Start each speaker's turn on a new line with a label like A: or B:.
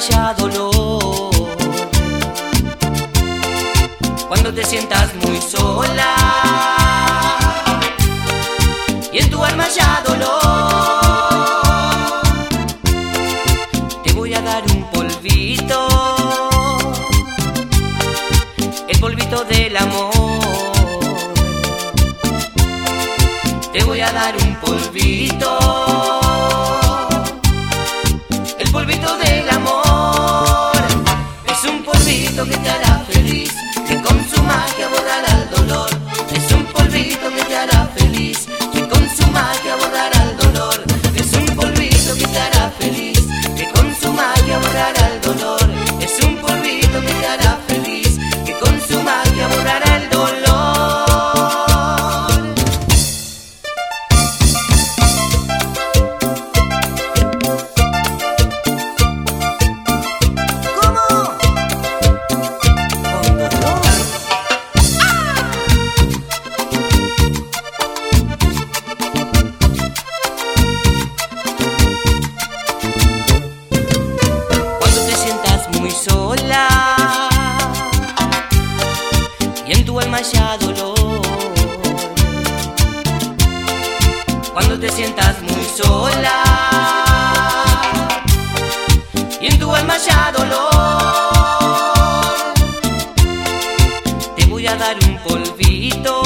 A: haya dolor, cuando te sientas muy sola y en tu alma haya dolor, te voy a dar un polvito, el polvito del amor. Te voy a dar un polvito, el polvito del amor. Es un polvito que te hará feliz, que con su magia borrará el dolor. Es un polvito que te hará feliz, que con su magia borrará el dolor. Es un polvito que te hará feliz, que con su magia borrará el dolor. Es un polvito que te hará feliz, que con su magia borrará el dolor. Sola y en tu alma haya dolor, cuando te sientas muy sola y en tu alma haya dolor, te voy a dar un polvito,